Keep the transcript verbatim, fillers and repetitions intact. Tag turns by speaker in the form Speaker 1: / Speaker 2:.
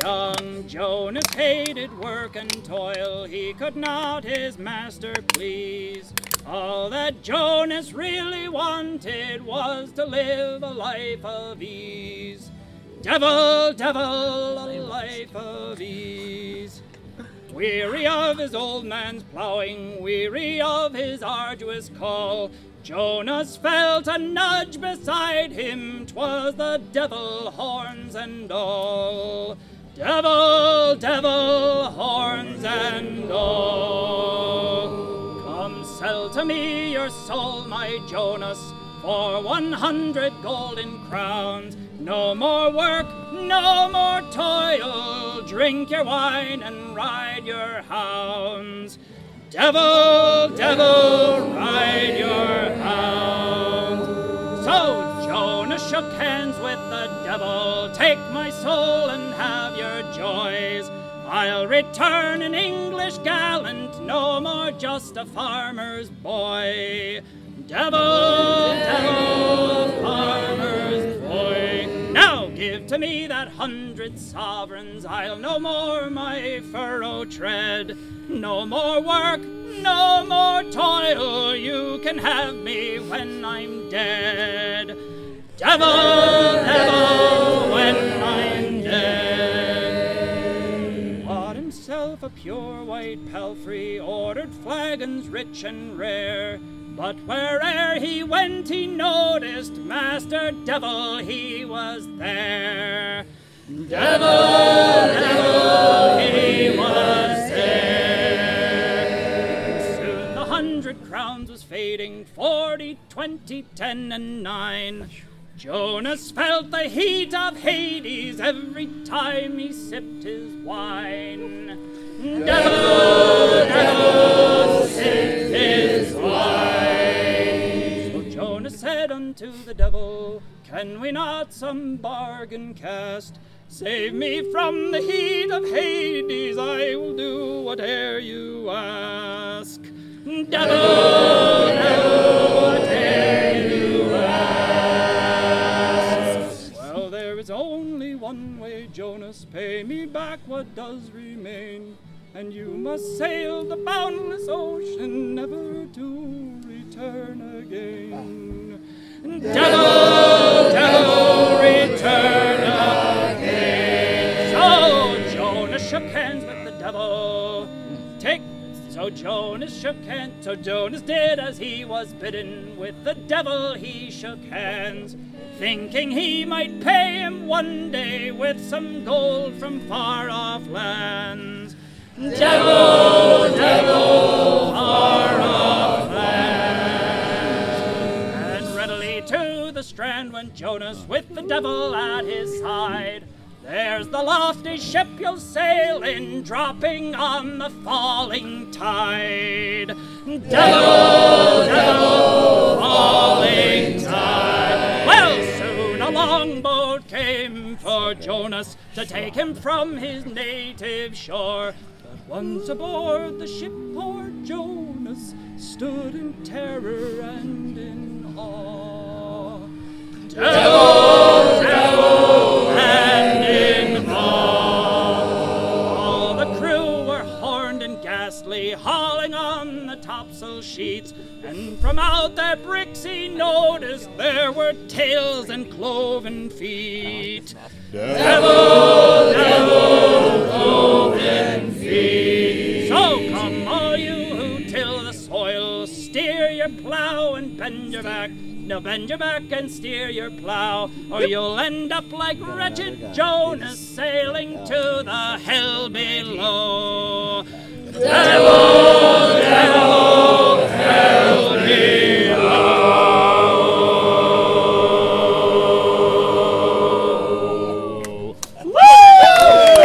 Speaker 1: young Jonas hated work and toil, he could not his master please. All that Jonas really wanted was to live a life of ease. Devil, devil, a life of ease. Weary of his old man's ploughing, weary of his arduous call, Jonas felt a nudge beside him, 'twas the devil, horns and all. Devil, devil, horns and all. Come sell to me your soul, my Jonas, for one hundred golden crowns. No more work, no more toil, drink your wine and ride your hounds. Devil, devil, ride your hounds. So Jonas shook hands with the devil, take my soul and have your joys. I'll return an English gallant, no more just a farmer's boy. Devil, devil, farmer's boy. Now give to me that hundred sovereigns, I'll no more my furrow tread. No more work, no more toil, you can have me when I'm dead. Devil, devil, when I'm dead. Bought himself a pure white palfrey, ordered flagons rich and rare. But where'er he went he noticed Master Devil he was there. Devil, devil, he was there. Soon the hundred crowns was fading, forty, twenty, ten, and nine. Jonas felt the heat of Hades every time he sipped his wine. Devil, devil, sip his wine. So Jonas said unto the devil, can we not some bargain cast? Save me from the heat of Hades, I will do whate'er you ask. Devil, devil, whate'er you ask. Well, there is only one way, Jonas, pay me back what does remain. And you must sail the boundless ocean, never to return again. Devil, devil, return again. So Jonas shook hands with the devil. Take, so Jonas shook hands, so Jonas did as he was bidden. With the devil he shook hands, thinking he might pay him one day with some gold from far-off lands. Devil, devil, far-off lands. And readily to the strand went Jonas with the devil at his side. There's the lofty ship you'll sail in, dropping on the falling tide. Devil, devil, falling tide. Well, soon a longboat came for Jonas to take him from his native shore. Once aboard the ship, poor Jonas stood in terror and in awe. Devil, devil, and in awe. All the crew were horned and ghastly, hauling on the topsail sheets, and from out their bricks he noticed there were tails and cloven feet. Devil, devil, cloven feet. So come all you who till the soil, steer your plow and bend your back. Now bend your back and steer your plow, or you'll end up like wretched Jonas sailing to the hell below. Devil,